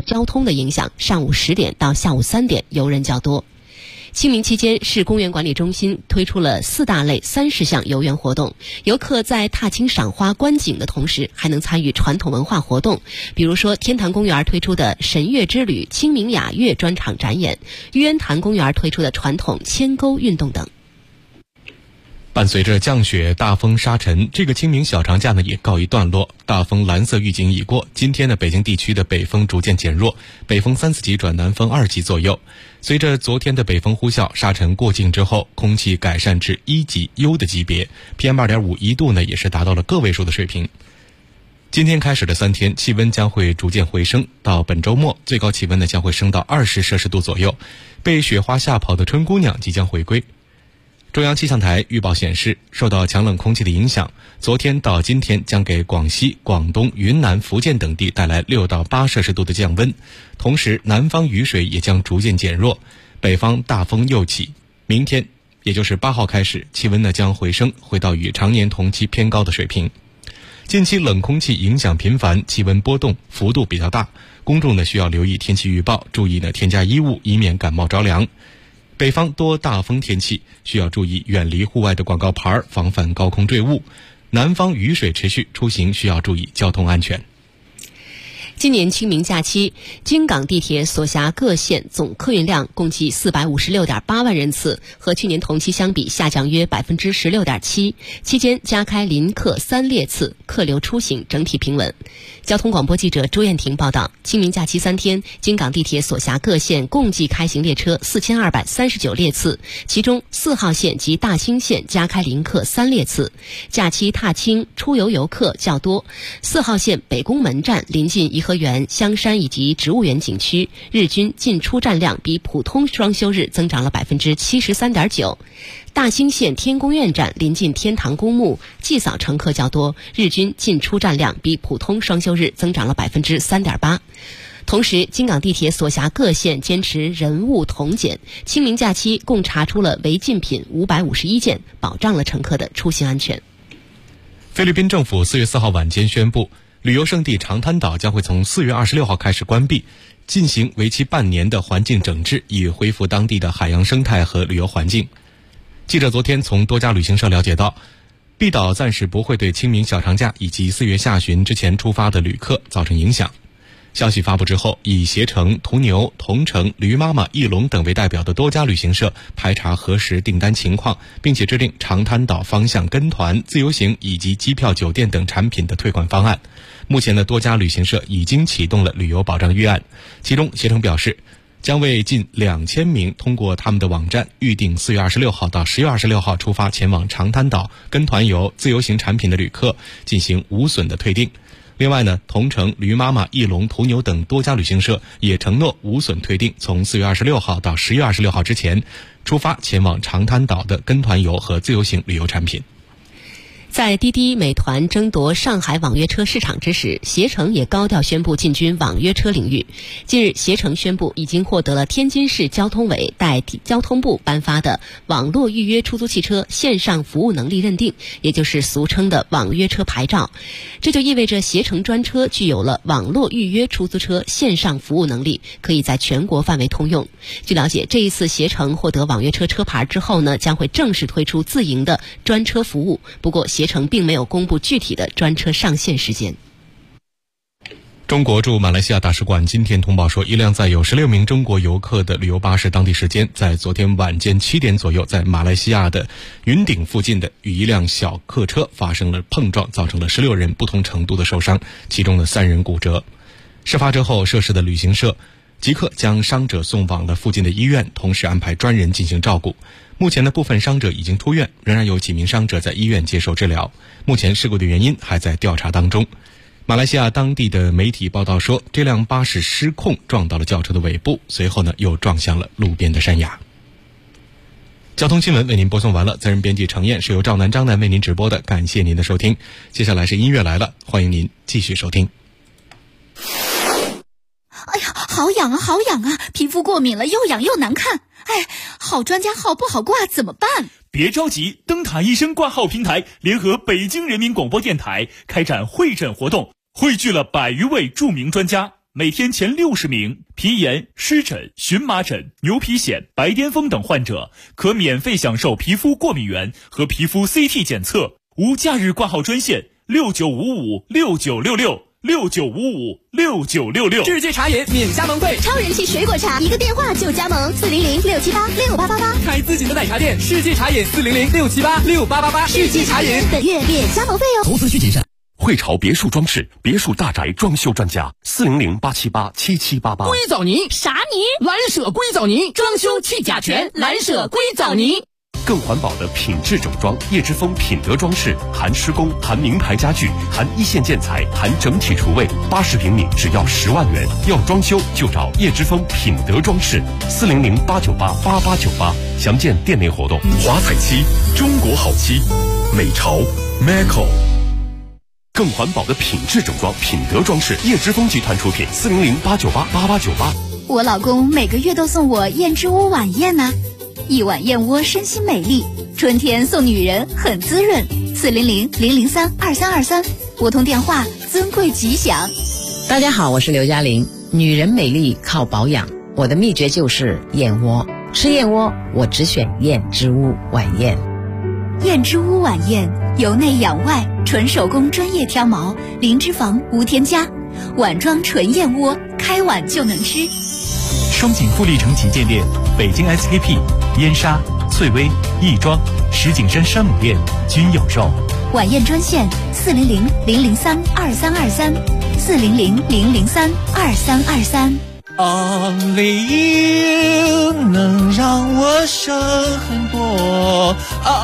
交通的影响，上午10点到下午3点游人较多。清明期间，市公园管理中心推出了4大类30项游园活动，游客在踏青赏花观景的同时，还能参与传统文化活动，比如说天坛公园推出的神乐之旅、清明雅乐专场展演，玉渊潭公园推出的传统牵钩运动等。 伴随着降雪、大风、沙尘，这个清明小长假呢也告一段落。大风蓝色预警已过，今天呢北京地区的北风逐渐减弱，北风3、4级转南风2级左右。随着昨天的北风呼啸，沙尘过境之后，空气改善至1级优的级别 ，PM2.5 一度呢也是达到了个位数的水平。今天开始的3天，气温将会逐渐回升，到本周末，最高气温呢将会升到20摄氏度左右。被雪花吓跑的春姑娘即将回归。中央气象台预报显示，受到强冷空气的影响，昨天到今天将给广西、广东、云南、福建等地带来6到8摄氏度的降温，同时南方雨水也将逐渐减弱，北方大风又起。明天也就是8号开始，气温呢将回升，回到与常年同期偏高的水平。近期冷空气影响频繁，气温波动幅度比较大，公众呢需要留意天气预报，注意呢添加衣物，以免感冒着凉。北方多大风天气，需要注意远离户外的广告牌，防范高空坠物。南方雨水持续，出行需要注意交通安全。 今年清明假期，京港地铁所辖各线总客运量共计456.8万人次，和去年同期相比下降约16.7%。期间加开临客3列次，客流出行整体平稳。交通广播记者朱艳婷报道，清明假期3天，京港地铁所辖各线共计开行列车4239列次，其中4号线及大兴线加开临客3列次。假期踏青出游游客较多，4号线北宫门站临近颐和园、香山以及植物园景区，日均进出站量比普通双休日增长了73.9%。大兴线天宫院站临近天堂公墓，祭扫乘客较多，日均进出站量比普通双休日增长了3.8%。同时，京港地铁所辖各线坚持人物同检，清明假期共查出了违禁品551件，保障了乘客的出行安全。 菲律宾政府4月4号晚间宣布，旅游胜地长滩岛将会从4月26号开始关闭，进行为期半年的环境整治，以恢复当地的海洋生态和旅游环境。记者昨天从多家旅行社了解到，碧岛暂时不会对清明小长假以及4月下旬之前出发的旅客造成影响。消息发布之后，以携程、途牛、同程、驴妈妈、翼龙等为代表的多家旅行社排查核实订单情况，并且制定长滩岛方向跟团、自由行以及机票、酒店等产品的退款方案。目前的多家旅行社已经启动了旅游保障预案，其中携程表示，将为近2000名通过他们的网站预定4月26号到10月26号出发前往长滩岛跟团游、自由行产品的旅客进行无损的退订。另外呢，同程、驴妈妈、翼龙、途牛等多家旅行社也承诺无损退订，从4月26号到10月26号之前出发前往长滩岛的跟团游和自由行旅游产品。 在滴滴、美团争夺上海网约车市场之时，携程也高调宣布进军网约车领域。近日，携程宣布已经获得了天津市交通委代交通部颁发的网络预约出租汽车线上服务能力认定，也就是俗称的网约车牌照。这就意味着携程专车具有了网络预约出租车线上服务能力，可以在全国范围通用。据了解，这一次携程获得网约车车牌之后呢，将会正式推出自营的专车服务。不过携程并没有公布具体的专车上线时间。 中国驻马来西亚大使馆今天通报说，一辆载有16名中国游客的旅游巴士当地时间在昨天晚间7点左右，在马来西亚的云顶附近的与一辆小客车发生了碰撞，造成了16人不同程度的受伤，其中的3人骨折。事发之后，涉事的旅行社即刻将伤者送往了附近的医院，同时安排专人进行照顾。目前的部分伤者已经出院，仍然有几名伤者在医院接受治疗。目前事故的原因还在调查当中。马来西亚当地的媒体报道说，这辆巴士失控撞到了轿车的尾部，随后呢又撞向了路边的山崖。交通新闻为您播送完了，责任编辑程燕，是由赵南、张南为您直播的，感谢您的收听。接下来是音乐来了，欢迎您继续收听。 哎呀，好痒啊，好痒啊！皮肤过敏了，又痒又难看。哎，好专家号不好挂，怎么办？ 别着急，灯塔医生挂号平台联合北京人民广播电台开展会诊活动，汇聚了100余位著名专家， 每天前60名皮炎、湿疹、荨麻疹、牛皮癣、白癜风等患者，可免费享受皮肤过敏原和皮肤 CT 检测。无假日挂号专线6955696669556966。 世界茶饮免加盟费， 超人气水果茶，一个电话就加盟，400-678-6888。 开自己的奶茶店，世界茶饮400-678-6888。世界茶饮本月免加盟费哦。 投资需谨慎。汇潮别墅装饰，别墅大宅装修专家，400-878-7788。 硅藻泥啥泥？ 蓝舍硅藻泥，装修去甲醛，蓝舍硅藻泥。 更环保的品质整装，叶之峰品德装饰，含施工，含名牌家具，含一线建材，含整体厨卫，80平米只要10万元。要装修就找叶之峰品德装饰，400-898-8898。详见店内活动。华彩漆，中国好漆，美潮 Maco。更环保的品质整装，品德装饰，叶之峰集团出品，400-898-8898。 我老公每个月都送我燕之屋晚宴呢，一碗燕窝身心美丽，春天送女人很滋润。400-003-2323，拨通电话，尊贵吉祥。 大家好，我是刘嘉玲。女人美丽靠保养，我的秘诀就是燕窝。吃燕窝，我只选燕之屋晚宴。 燕之屋晚宴，由内养外，纯手工专业挑毛，零脂肪无添加，碗装纯燕窝，开碗就能吃。 双井富力城旗舰店、北京 SKP、燕莎、翠微、亦庄、石景山山姆店均有售。 晚宴专线400-003-2323 400-003-2323。 Only you 能让我省很多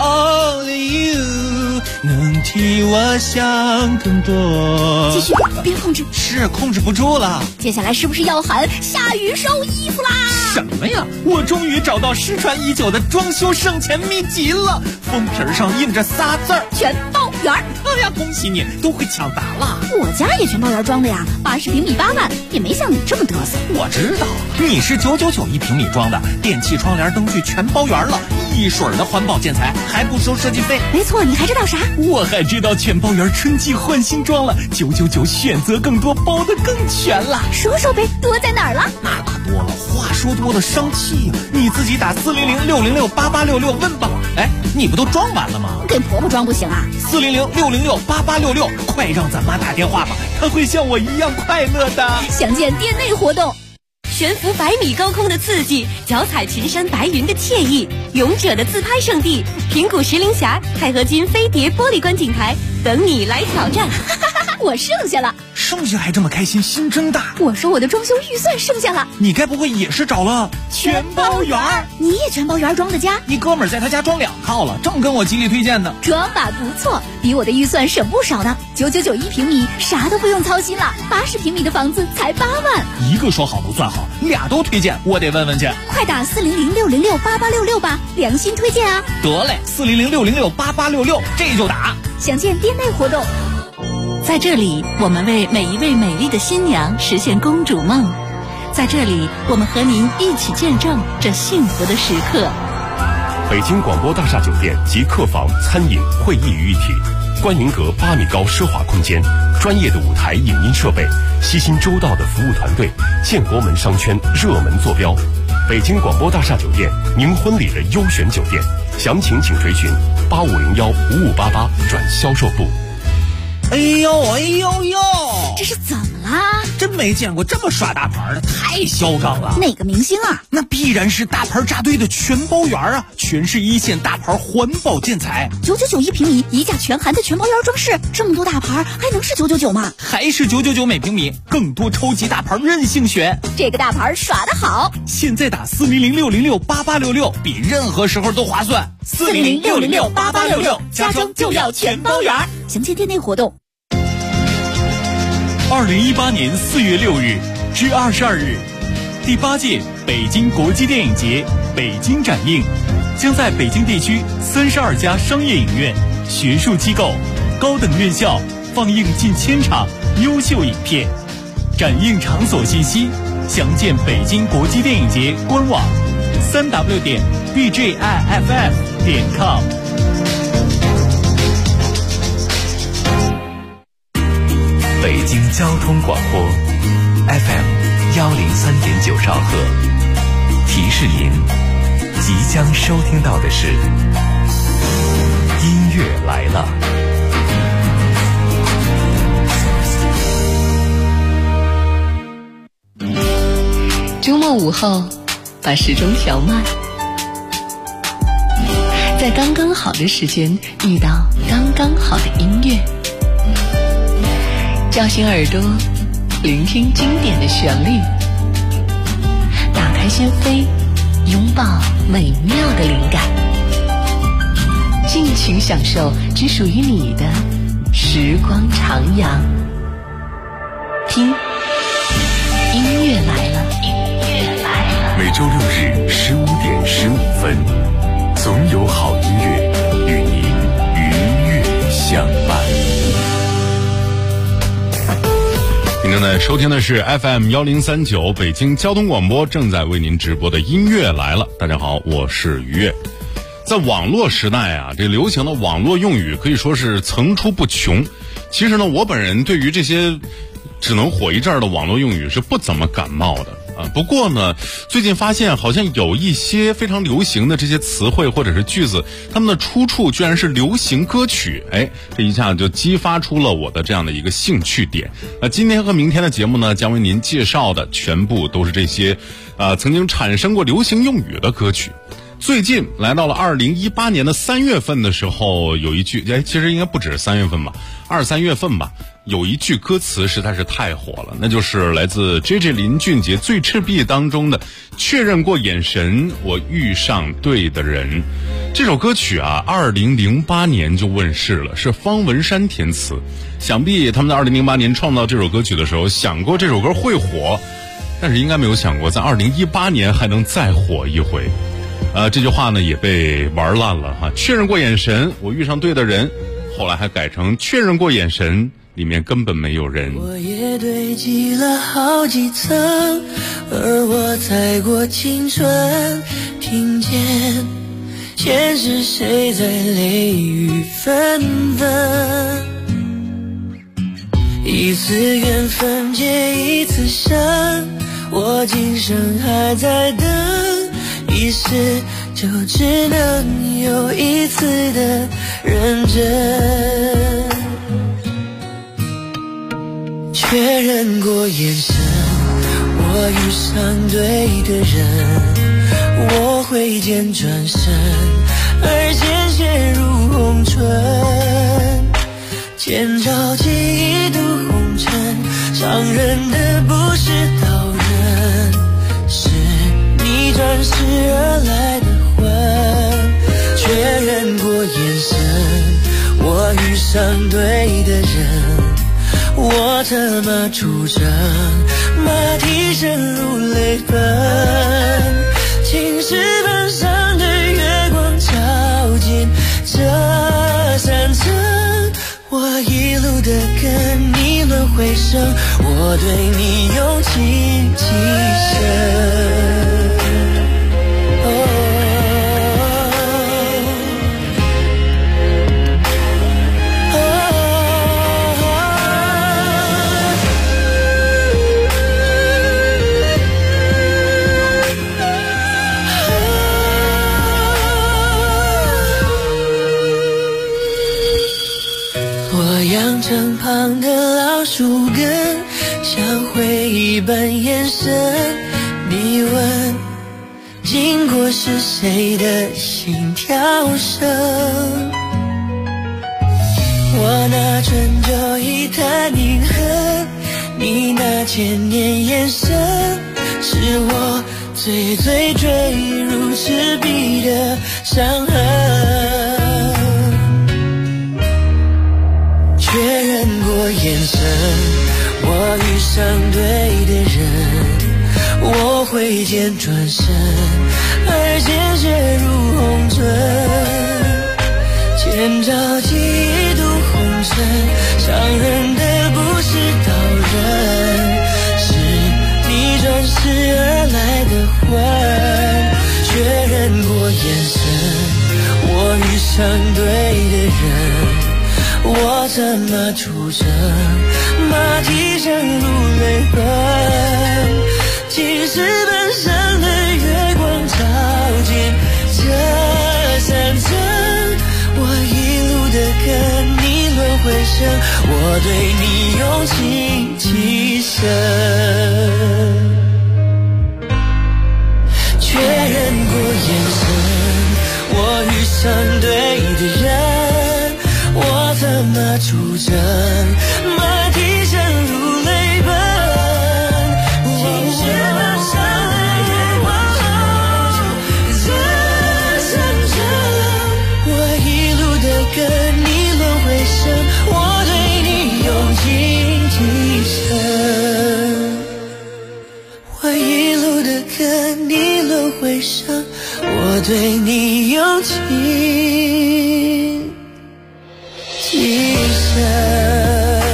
，Only you 能替我想更多。 继续，别控制， 是控制不住了。 接下来是不是要喊下雨收衣服啦？ 什么呀？我终于找到失传已久的装修省钱秘籍了，封皮上印着仨字儿： 全包圆。 哎呀，恭喜你，都会抢答了。 我家也全包圆装的呀，80平米8万，也没像你这么嘚瑟。 我知道，你是999一平米装的，电器、窗帘、灯具全包圆了，一水儿的环保建材，还不收设计费。 没错，你还知道啥？ 我还知道全包圆春季换新装了，999选择更多，包得更全了。 说说呗，多在哪儿了？ 那大多了，话说多了伤气呀。你自己打400-606-8866问吧。哎，你不都装完了吗？ 给婆婆装不行啊 ？400-606-8866，快让咱妈打电话吧，她会像我一样快乐的。 详见店内活动。 悬浮100米高空的刺激，脚踩群山白云的惬意，勇者的自拍圣地平谷石林峡钛合金飞碟玻璃观景台，等你来挑战。 我剩下了， 剩下还这么开心，心真大。 我说我的装修预算剩下了， 你该不会也是找了全包圆？ 你也全包圆装的家？ 你哥们儿在他家装2套了，正跟我极力推荐呢。 装法不错，比我的预算省不少呢。999一平米，啥都不用操心了。80平米的房子才8万。 一个说好不算好，俩都推荐，我得问问去。 快打400-606-8866吧，良心推荐啊！ 得嘞，400-606-8866，这就打。 详见店内活动。 在这里，我们为每一位美丽的新娘实现公主梦。在这里，我们和您一起见证这幸福的时刻。 北京广播大厦酒店集客房、餐饮、会议于一体，观云阁8米高奢华空间，专业的舞台影音设备，悉心周到的服务团队，建国门商圈热门坐标。北京广播大厦酒店，您婚礼的优选酒店，详情请垂询8501-5588转销售部。 哎呦哎呦呦， 这是怎么啦？ 真没见过这么耍大牌的，太嚣张了。 哪个明星啊？ 那必然是大牌扎堆的全包圆啊，全是一线大牌环保建材。 999一平米，一价全含的全包圆装饰，这么多大牌还能是999吗？ 还是999每平米，更多超级大牌任性选。 这个大牌耍得好， 现在打400-606-8866，比任何时候都划算。 400-606-8866，家装就要全包圆。详见店内活动。 2018年4月6日至22日，第8届北京国际电影节北京展映将在北京地区32家商业影院、学术机构、高等院校放映近1000场优秀影片。展映场所信息详见北京国际电影节官网3w.bjiff.com。 北京交通广播 FM 103.9兆赫。提示您，即将收听到的是音乐来了。 周末午后，把时钟调慢，在刚刚好的时间遇到刚刚好的音乐，叫醒耳朵，聆听经典的旋律，打开心扉，拥抱美妙的灵感，尽情享受只属于你的时光徜徉。听，音乐来了， 每周六日15:15，总有好音乐与您愉悦相伴。您正在收听的是 FM 1039北京交通广播正在为您直播的音乐来了。大家好，我是于越。在网络时代啊，这流行的网络用语可以说是层出不穷。其实呢，我本人对于这些只能火一阵儿的网络用语是不怎么感冒的啊。不过呢，最近发现好像有一些非常流行的这些词汇或者是句子，它们的出处居然是流行歌曲。这一下就激发出了我的这样的一个兴趣点。那今天和明天的节目呢，将为您介绍的全部都是这些曾经产生过流行用语的歌曲。最近来到了2018年的3月份的时候，有一句其实应该不止3月份吧，2、3月份吧，有一句歌词实在是太火了，那就是来自 JJ 林俊杰《最赤壁》当中的确认过眼神，我遇上对的人。这首歌曲啊，2008年就问世了，是方文山填词。想必他们在2008年创造这首歌曲的时候，想过这首歌会火，但是应该没有想过在2018年还能再火一回。这句话呢也被玩烂了哈。确认过眼神，我遇上对的人，后来还改成确认过眼神，里面根本没有人。 我也堆积了好几层，而我踩过青春，听见前世谁在泪雨纷纷，一次缘分结一次生，我今生还在等，一世就只能有一次的认真。确认过眼神，我遇上对的人，我挥剑转身，而鲜血如红唇，剑招起一度红尘，伤人的不是刀刃，是你转世而来的魂。确认过眼神，我遇上对的人，我策马出征，马蹄声如泪奔，青石板上的月光照进这山城，我一路的跟你轮回声，我对你用情极深。身旁的老树根，像回忆般延伸。你问，经过是谁的心跳声？我那春秋一叹凝恨，你那千年眼神，是我最最坠入赤壁的伤痕。确认过眼神，我遇上对的人，我挥剑转身，而鲜血如红唇，剑招起一度红尘，伤人的不是刀刃，是你转世而来的魂。确认过眼神，我遇上对的人， 我怎么出征？马蹄声如泪奔，几时奔向的月光照进这山城，我一路的跟你轮回声，我对你用情极深，确认过眼神，我遇上对的人，我怎么出征？马蹄声如泪奔，几时奔向的月光这山城，我一路的跟你轮回声，我对你用情极深，我一路的跟你轮回声，我对你用情极深。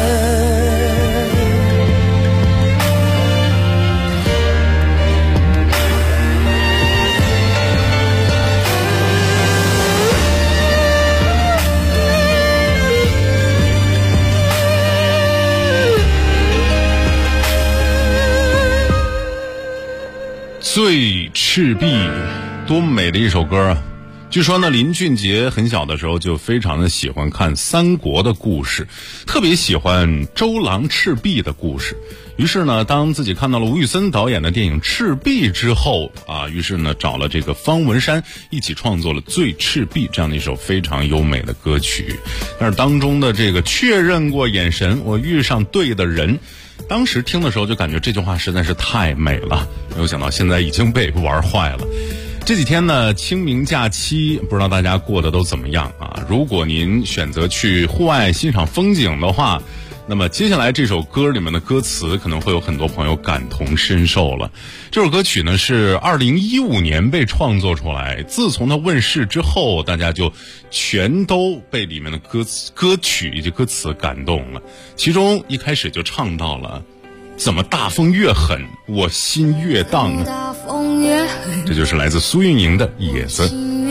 醉赤壁，多么美的一首歌啊！据说呢，林俊杰很小的时候就非常的喜欢看三国的故事，特别喜欢周郎赤壁的故事。于是呢，当自己看到了吴宇森导演的电影《赤壁》之后啊，于是呢找了这个方文山一起创作了《醉赤壁》这样的一首非常优美的歌曲。但是当中的这个确认过眼神，我遇上对的人，当时听的时候就感觉这句话实在是太美了，没有想到现在已经被玩坏了。这几天呢，清明假期，不知道大家过得都怎么样啊？如果您选择去户外欣赏风景的话，那么接下来这首歌里面的歌词可能会有很多朋友感同身受了。这首歌曲呢是2015年被创作出来，自从它问世之后，大家就全都被里面的歌曲以及歌词感动了。其中一开始就唱到了怎么大风越狠我心越荡呢？这就是来自苏运莹的野子。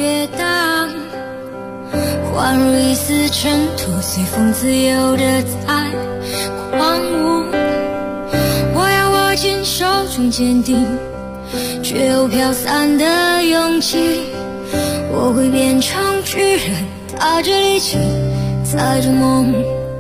宛如一丝尘土，随风自由的在狂舞。我要握紧手中坚定却又飘散的勇气，我会变成巨人，踏着力气，载着梦。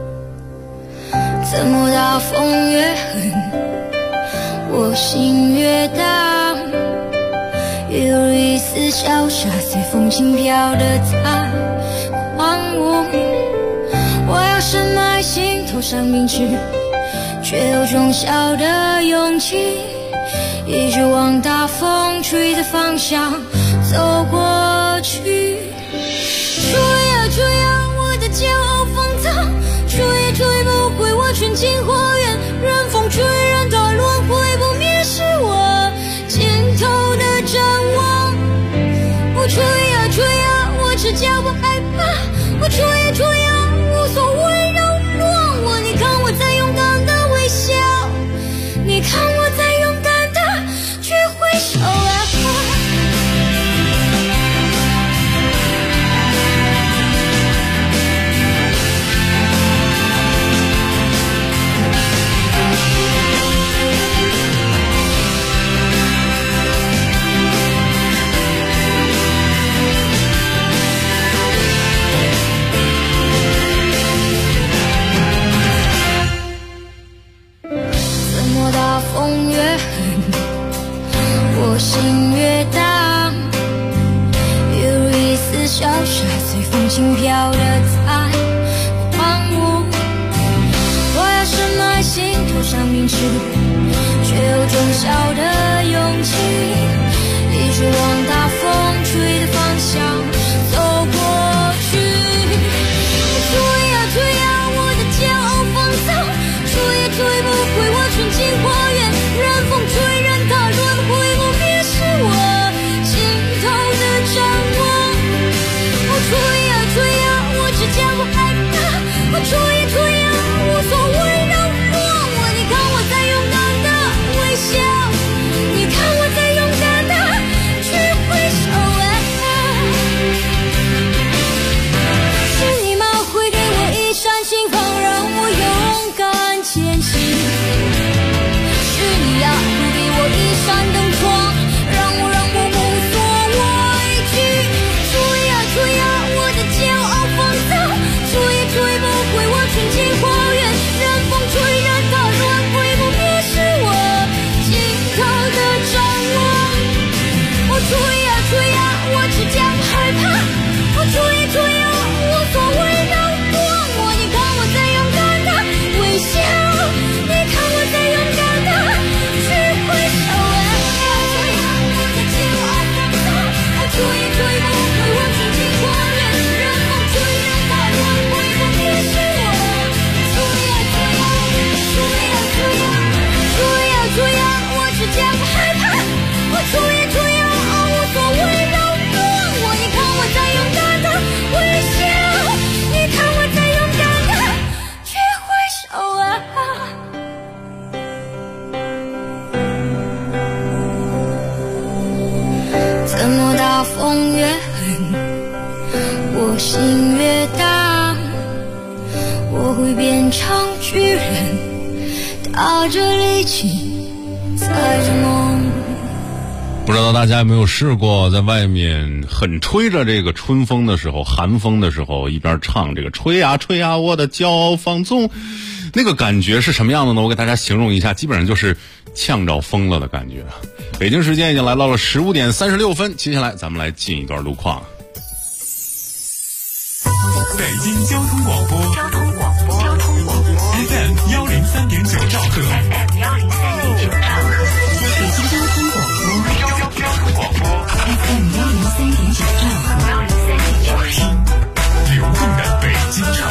怎么大风越狠我心越荡，犹如一丝小沙随风轻飘的在狂舞。我要深埋心头上明知却有种小的勇气，一直往大风吹的方向走过去。吹啊吹啊我的骄傲放荡，吹也吹不回我纯净花园，任风吹任它轮回不灭，是我尽头的展望。我吹啊吹啊我只叫不害怕，我吹啊吹啊无所谓扰乱我，你看我在勇敢的微笑，你看我在勇敢的去挥手啊。心越荡，犹如一丝小沙随风轻飘的在狂舞。我要深埋心头上明知却有种小的勇气，一直往大风吹的方向走过去。吹呀吹呀我的骄傲放荡，吹也吹不回我纯净花园，任风吹任它轮回不灭，是我尽头的展望。我吹呀吹呀我只叫不害怕，我吹呀吹呀无所谓扰乱我，你看我在勇敢的微笑， 刮风越狠，我心越大，我会变成巨人，打着力气载着梦。 不知道大家有没有试过在外面很吹着这个春风的时候，寒风的时候，一边唱这个吹呀吹呀我的骄傲放纵，那个感觉是什么样的呢？我给大家形容一下，基本上就是呛着风了的感觉。北京时间已经来到了15点36分，接下来咱们来进一段路况。 北京交通广播FM 103.9兆赫， FM 103.9兆赫，北京交通广播 FM 103.9兆赫， 流动的北京城。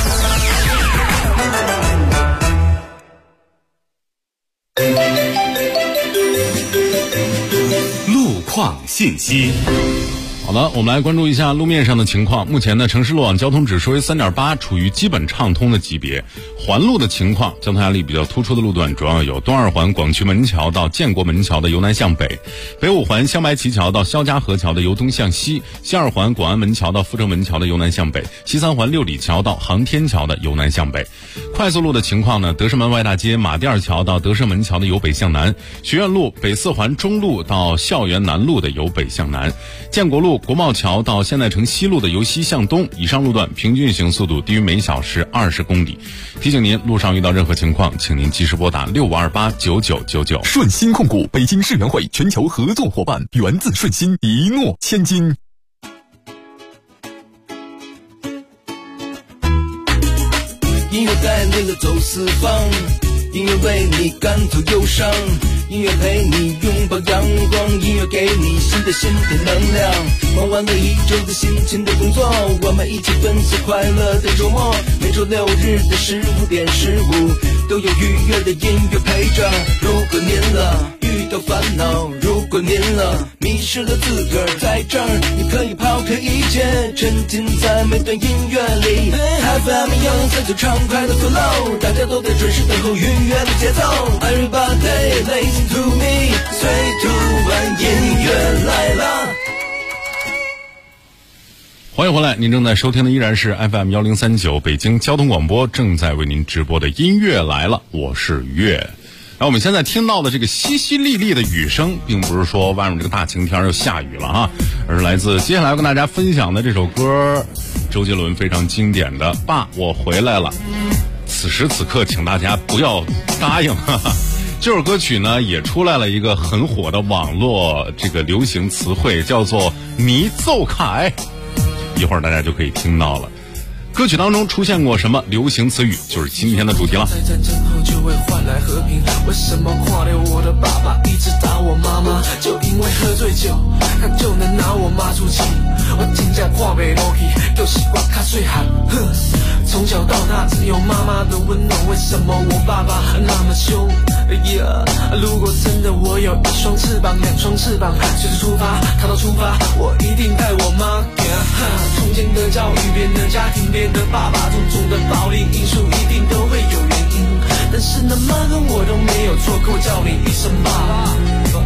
路况信息。 好的，我们来关注一下路面上的情况。目前呢，城市路网交通指数为 3.8， 处于基本畅通的级别。环路的情况，交通压力比较突出的路段主要有东二环广渠门桥到建国门桥的由南向北，北五环香白旗桥到肖家河桥的由东向西，西二环广安门桥到阜成门桥的由南向北，西三环六里桥到航天桥的由南向北。快速路的情况呢，德胜门外大街马甸二桥到德胜门桥的由北向南，学院路北四环中路到校园南路的由北向南，建国路国贸桥到现代城西路的由西向东，以上路段平均行速度低于每小时20公里。提醒您，路上遇到任何情况，请您及时拨打65289999。 顺鑫控股，北京世园会全球合作伙伴，源自顺鑫，一诺千金。 音乐带领了走四方，音乐为你感透忧伤，音乐陪你拥抱阳光，音乐给你新的能量。忙完了一周的辛勤的工作，我们一起分享快乐的周末。每周六日的15点15，都有愉悦的音乐陪着。如果您遇到烦恼，如果您迷失了自个儿，在这儿你可以抛开一切，沉浸在每段音乐里。FM 103就畅快的 flow， 大家都在准时等候愉悦的节奏。Everybody listen to me， 最突然音乐来了。 欢迎回来，您正在收听的依然是 FM 1039北京交通广播正在为您直播的音乐来了，我是月。然后我们现在听到的这个淅淅沥沥的雨声，并不是说外面这个大晴天又下雨了啊，而是来自接下来要跟大家分享的这首歌，周杰伦非常经典的《爸，我回来了》。此时此刻，请大家不要答应，哈哈。这首歌曲呢，也出来了一个很火的网络这个流行词汇，叫做“你奏凯”。一会儿大家就可以听到了。歌曲当中出现过什么流行词语，就是今天的主题了。 在战争后就会换来和平，为什么跨流我的爸爸一直打我妈妈？就因为喝醉酒，他就能拿我妈出气。我真正看不落去，就是我较细汉。从小到大只有妈妈的温暖，为什么我爸爸那么凶？如果真的我有一双翅膀2双翅膀，随时出发，逃到出发，我一定带我妈行。从前的教育，别人的家庭，别人的爸爸，种种的暴力因素一定都会有原因。但是呢，妈跟我都没有错，可我叫你一声爸爸。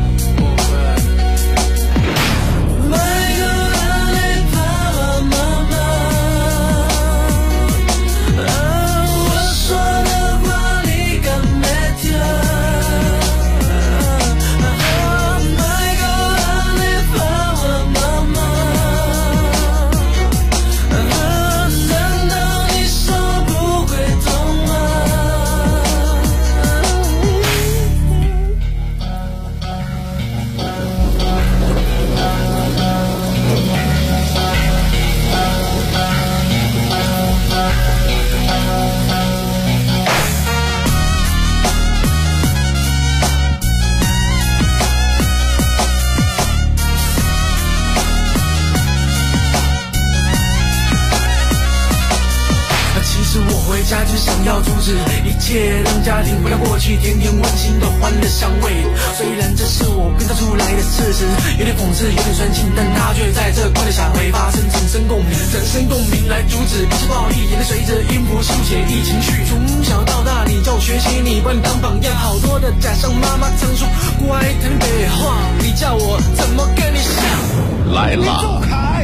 家就想要阻止一切，让家庭回到过去，天天温馨的欢乐香味。虽然这是我编造出来的事实，有点讽刺，有点酸情，但它却在这快乐下会发生，产生共鸣，产生共鸣来阻止一切暴力，眼泪随着音符书写一情绪。从小到大，你叫我学习，你把你当榜样，好多的假象，妈妈常说乖，谈北话，你叫我怎么跟你像？ 来来了。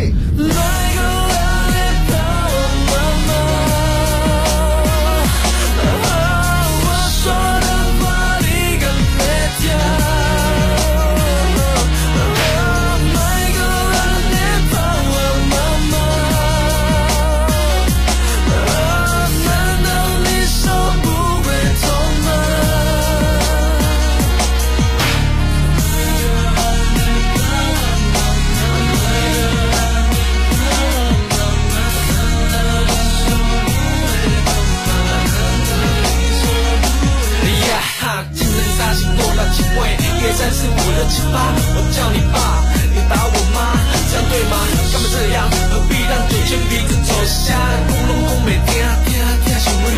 3、4、5、6、7、8，我叫你爸，你打我妈，这样对吗？干嘛这样？何必让嘴牵鼻子走下？咕隆咚没听，想问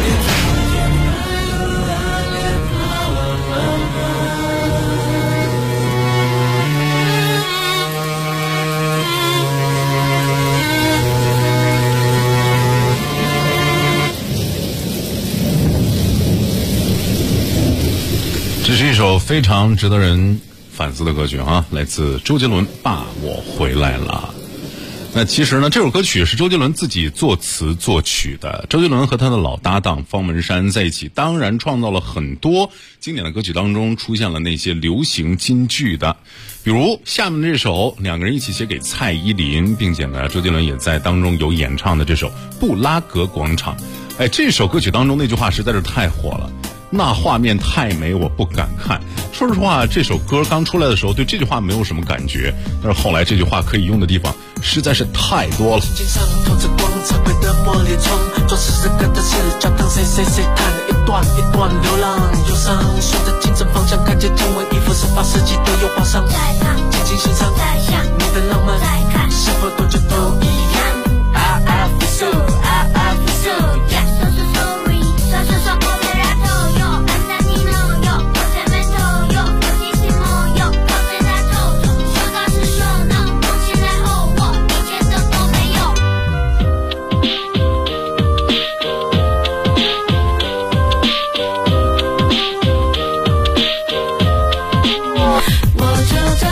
这是一首非常值得人反思的歌曲啊，来自周杰伦《爸，我回来了》。那其实呢，这首歌曲是周杰伦自己作词作曲的。周杰伦和他的老搭档方文山在一起，当然创造了很多经典的歌曲当中出现了那些流行金句的，比如下面这首两个人一起写给蔡依林，并且呢，周杰伦也在当中有演唱的这首《布拉格广场》。这首歌曲当中那句话实在是太火了。那画面太美，我不敢看。说实话，这首歌刚出来的时候，对这句话没有什么感觉，但是后来这句话可以用的地方实在是太多了。 肩上透着光彩绘的玻璃窗，做时时刻的是教堂，谁看了一段一段流浪忧伤，顺着精神方向，看见经纬衣服18世纪都有画上，静静欣赏你的浪漫，是否多久都一样。I feel so, I feel so, yeah, so sorry, so operato, yo, andamino, yo, procedimento, yo, fortissimo, yo, concentrato, 说到是说 no， 梦醒来后我一切都没有。我就在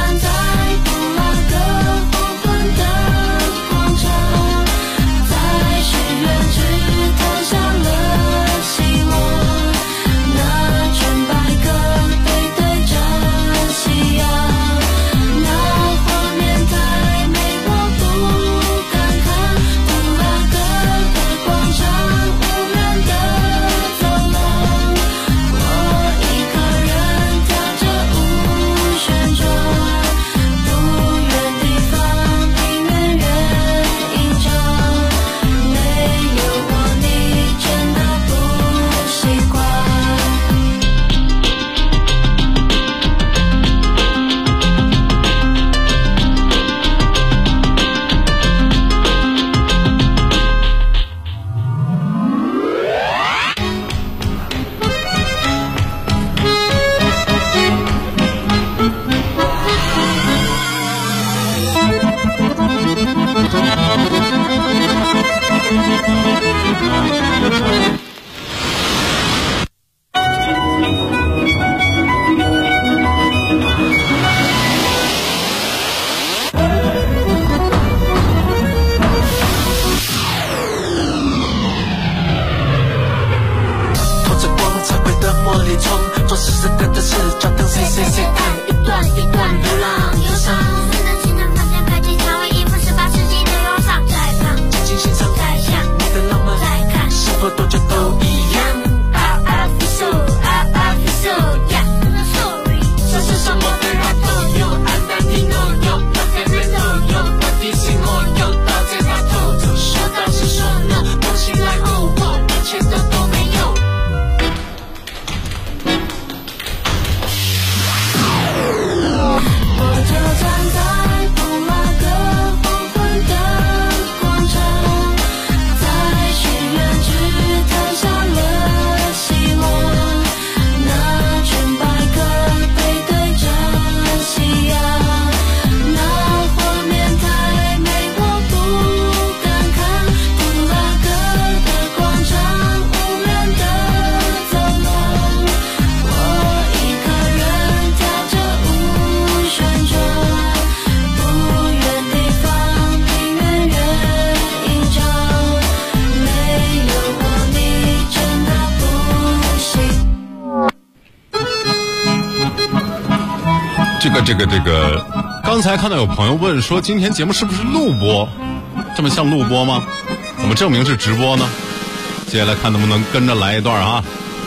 这个，刚才看到有朋友问说，今天节目是不是录播？这么像录播吗？怎么证明是直播呢？接下来看能不能跟着来一段啊？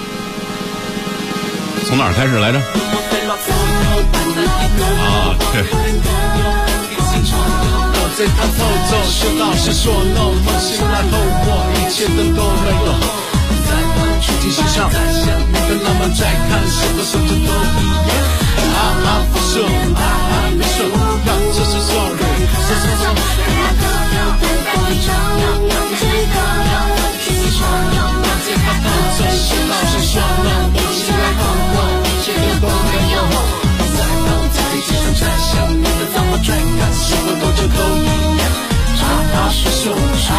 从哪儿开始来着？啊，对。 这趟透奏，修道士说 no， 梦醒来后我一切的都没有。再去听欣赏，你的浪漫再看，是否甚至都一样？啊不是，没事，这是 sorry， 这是 sorry。这趟透奏，修道士说 no， 梦醒来后我一切的都没有。在街上摘下你的浪漫再看，是否都就都一样？是说，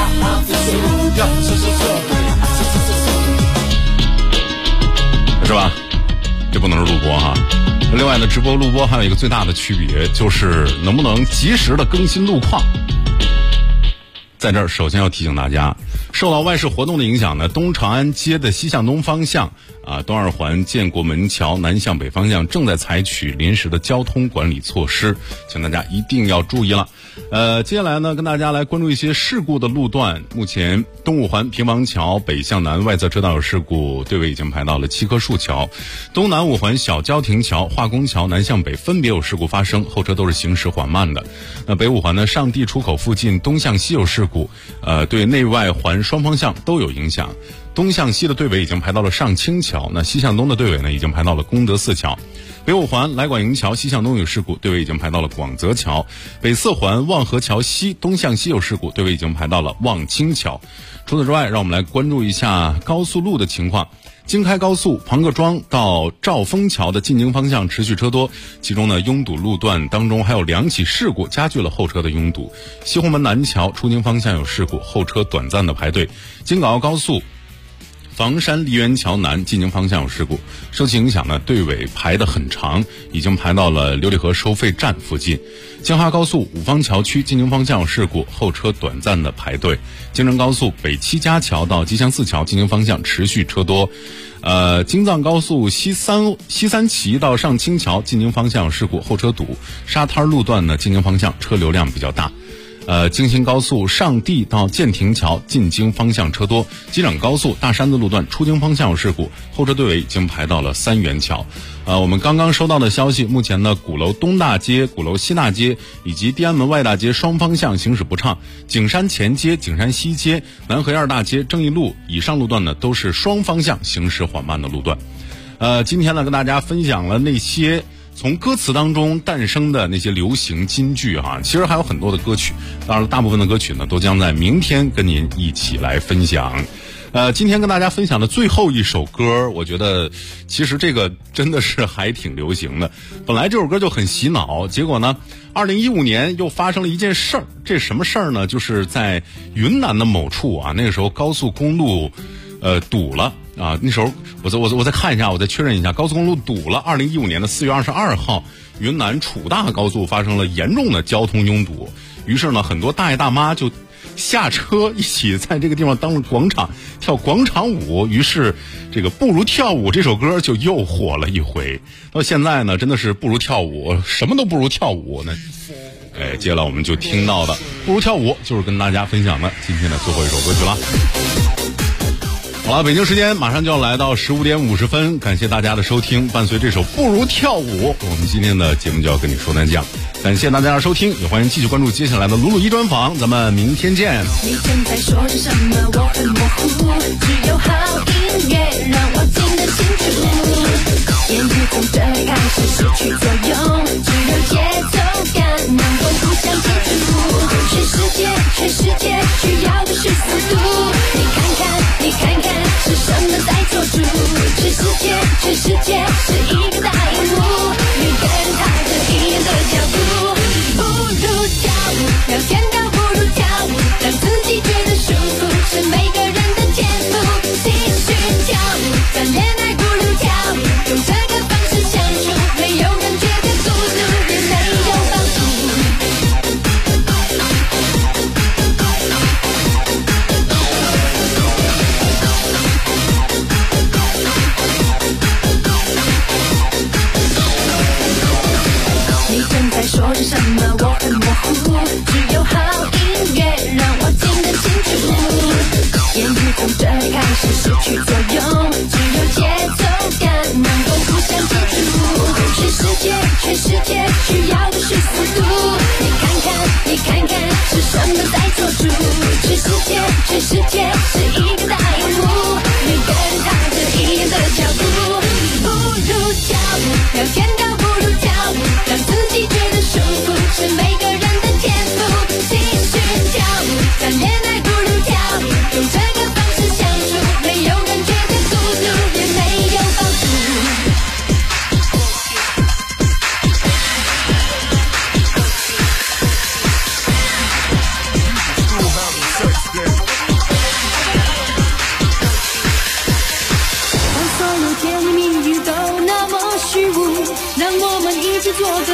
是吧？这不能是录播哈。另外呢，直播录播还有一个最大的区别，就是能不能及时的更新路况。在这儿首先要提醒大家，受到外事活动的影响呢，东长安街的西向东方向东二环建国门桥南向北方向正在采取临时的交通管理措施，请大家一定要注意了。接下来呢，跟大家来关注一些事故的路段。目前东五环平房桥北向南外侧车道有事故，队尾已经排到了七棵树桥。东南五环小交亭桥化工桥南向北分别有事故发生，后车都是行驶缓慢的。那北五环呢，上地出口附近东向西有事故，对内外环双方向都有影响。东向西的队尾已经排到了上清桥，那西向东的队尾呢已经排到了功德寺桥。北五环来广营桥西向东有事故，队尾已经排到了广泽桥。北四环望河桥西东向西有事故，队尾已经排到了望清桥。除此之外，让我们来关注一下高速路的情况。京开高速庞各庄到兆丰桥的进京方向持续车多，其中呢拥堵路段当中还有2起事故，加剧了后车的拥堵。西红门南桥出京方向有事故，后车短暂的排队。京港澳高速房山梨园桥南进京方向有事故，受其影响呢，队尾排得很长，已经排到了琉璃河收费站附近。京哈高速五方桥区进京方向有事故，后车短暂的排队。京承高速北七家桥到吉祥寺桥进京方向持续车多。京藏高速西三旗到上清桥进京方向有事故，后车堵。沙滩路段呢，进京方向车流量比较大。京新高速上地到建亭桥进京方向车多，机场高速大山子路段出京方向有事故，后车队尾已经排到了三元桥。我们刚刚收到的消息，目前呢，鼓楼东大街、鼓楼西大街以及地安门外大街双方向行驶不畅，景山前街、景山西街、南河沿大街、正义路以上路段呢，都是双方向行驶缓慢的路段。今天呢，跟大家分享了那些从歌词当中诞生的那些流行金句其实还有很多的歌曲，当然大部分的歌曲呢都将在明天跟您一起来分享。今天跟大家分享的最后一首歌，我觉得其实这个真的是还挺流行的。本来这首歌就很洗脑，结果呢2015年又发生了一件事儿。这什么事儿呢？就是在云南的某处那个时候高速公路堵了那时候我再看一下，我再确认一下，高速公路堵了。2015年的4月22号，云南楚大高速发生了严重的交通拥堵，于是呢，很多大爷大妈就下车一起在这个地方当着广场跳广场舞，于是这个不如跳舞这首歌就又火了一回。到现在呢，真的是不如跳舞，什么都不如跳舞呢。接下来我们就听到的不如跳舞，就是跟大家分享的今天的最后一首歌曲了。好了，北京时间马上就要来到15点50分，感谢大家的收听。伴随这首不如跳舞，我们今天的节目就要跟你说再见。感谢大家的收听，也欢迎继续关注接下来的鲁鲁一专访，咱们明天见。 你正在说着什么？我很模糊，只有好音乐让我听得清楚。言语从这里开始失去作用，只有节奏感能够互相接触。全世界需要的是速度。你看看是什么在做主？全世界是一个大荧幕，每个人踏着一样的脚步。不如跳舞，聊天倒不如跳舞，让自己觉得舒服是每个人的天赋。继续跳舞，谈恋爱不如跳舞，用这个方式相处，没有人觉得孤独，也没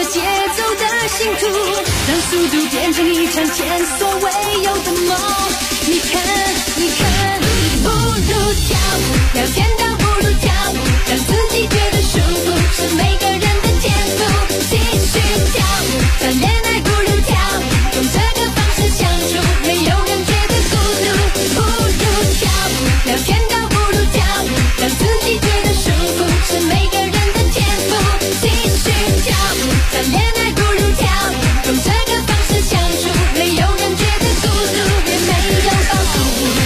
节奏的幸福，让速度变成一场前所未有的梦。你看，你看，不如跳舞，聊天倒不如跳舞，让自己觉得舒服，是每个人的天赋。继续跳舞，谈恋爱不如跳舞，用这个方式相处，没有人觉得孤独。不如跳舞，聊天倒不如跳舞，让自己觉得舒服，是每个人的天赋。继续跳舞，谈恋爱不如跳舞，用这个方式相处，没有人觉得孤独，也没有保护。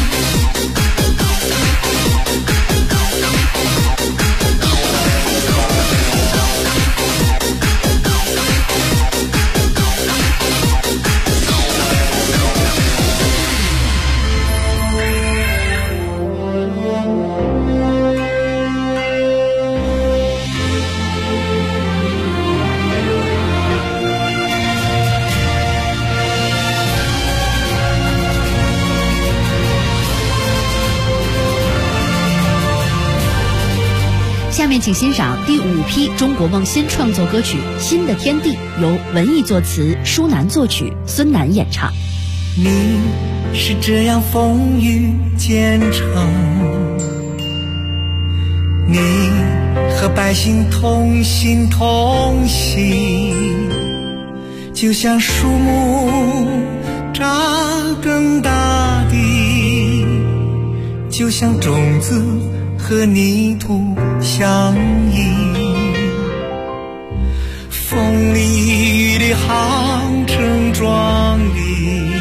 下面请欣赏第5批中国梦新创作歌曲《新的天地》，由文艺作词，舒楠作曲，孙楠演唱。 你是这样风雨兼程，你和百姓同心同行，就像树木扎根大地，就像种子和泥土相依，风里雨里航程壮丽，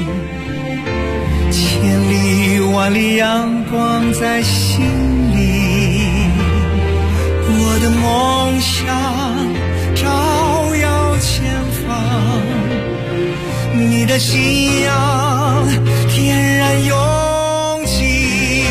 千里万里阳光在心里，我的梦想照耀前方，你的信仰天然永记。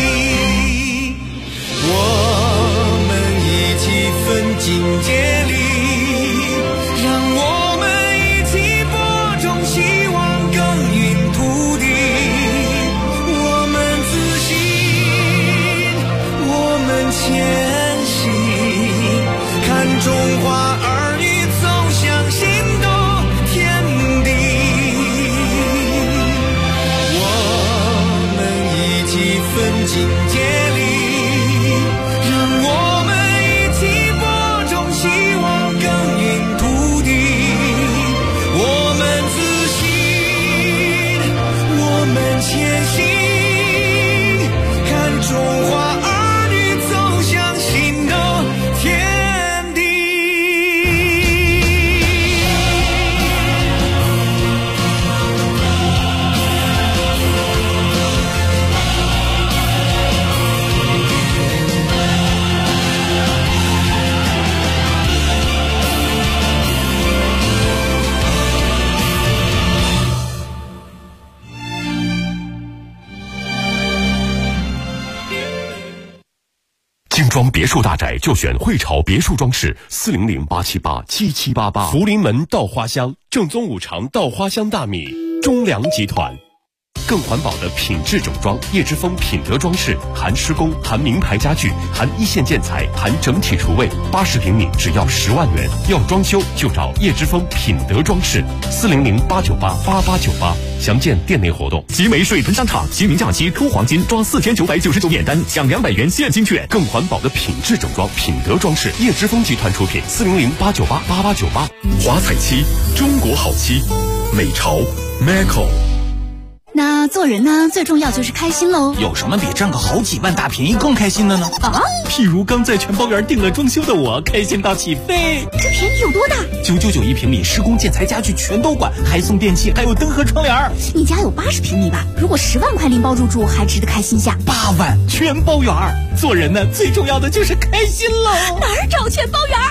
我们一起奋进接力，让我们一起播种希望，耕耘土地。我们自信，我们前行，看中华儿女走向新的天地。我们一起奋进接力，前行，看中华儿女走向新的天地。 精装别墅大宅就选汇潮别墅装饰，400-878-7788。福临门稻花香，正宗五常稻花香大米，中粮集团。更环保的品质整装，叶之峰品德装饰，含施工，含名牌家具，含一线建材，含整体厨卫，80平米只要10万元。要装修就找叶之峰品德装饰，400-898-8898。详见店内活动。 集美水屯商场清明假期出黄金，抓4999免单，享200元现金券。 更环保的品质整装，品德装饰，叶之峰集团出品，400-898-8898。 华彩漆，中国好漆，美潮 Macau。 那做人呢，最重要就是开心喽。 有什么比挣个好几万大便宜更开心的呢？ 啊， 譬如刚在全包园订了装修的我，开心到起飞。 这便宜有多大 ？999一平米，施工建材家具全都管，还送电器，还有灯和窗帘。 你家有80平米吧？如果10万块拎包入住，还值得开心下。 8万全包园。做人呢，最重要的就是开心喽。 哪儿找全包园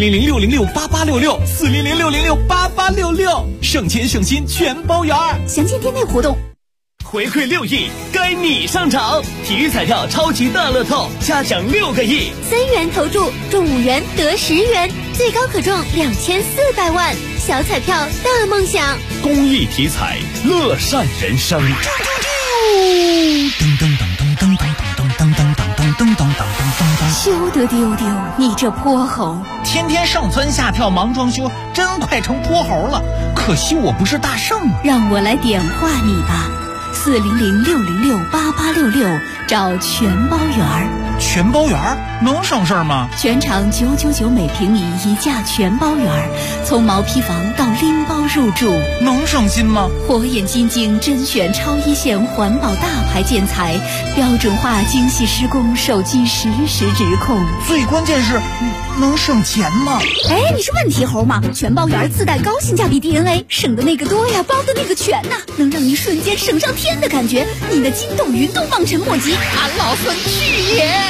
？400-606-8866，400-606-8866，省钱省心全包园。 详见店内活动。 回馈6亿，该你上场！体育彩票超级大乐透，加奖6个亿 ，3元投注中5元得10元，最高可中2400万。小彩票大梦想， 公益体彩，乐善人生。 噔噔噔噔噔噔噔噔噔噔噔噔噔噔噔。 羞得丢丢，你这泼猴！ 天天上蹿下跳忙装修，真快成泼猴了。可惜我不是大圣啊。 让我来点化你吧，400-606-8866，找全包园儿。 全包园儿能省事儿吗？ 全场999每平米一价全包园儿，从毛坯房到拎包入住， 能省心吗？ 火眼金睛甄选超一线环保大牌建材，标准化精细施工，手机实时指控。 最关键是，能省钱吗？ 哎，你是问题猴吗？全包园自带高性价比 DNA， 省的那个多呀，包的那个全呐，能让你瞬间省上天的感觉，你的筋斗云都望尘莫及。 俺老孙去也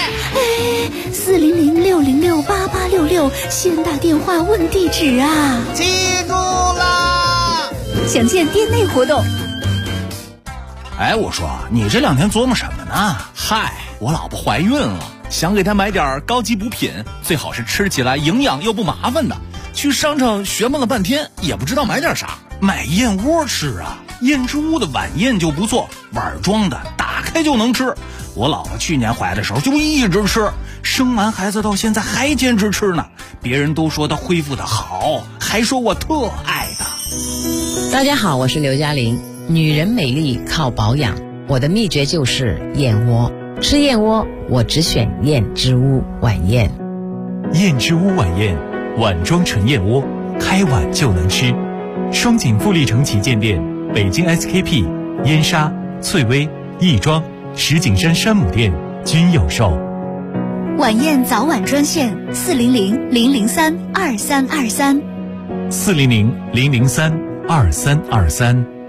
！400-606-8866，先打电话问地址啊！ 记住啦！ 详见店内活动。 哎，我说你这2天琢磨什么呢？ 嗨，我老婆怀孕了，想给她买点高级补品，最好是吃起来营养又不麻烦的。去商场学问了半天，也不知道买点啥。 买燕窝吃啊，燕之屋的晚宴就不错，碗装的，打开就能吃。我老婆去年怀的时候就一直吃，生完孩子到现在还坚持吃呢。别人都说她恢复的好，还说我特爱她。 大家好，我是刘嘉玲。女人美丽靠保养，我的秘诀就是燕窝。吃燕窝，我只选燕之屋晚宴。 燕之屋晚宴，碗装纯燕窝，开碗就能吃。双井富力城旗舰店、北京 SKP、燕莎、翠微、亦庄、石景山山姆店均有售。 晚宴早晚专线400-003-2323， 400-003-2323。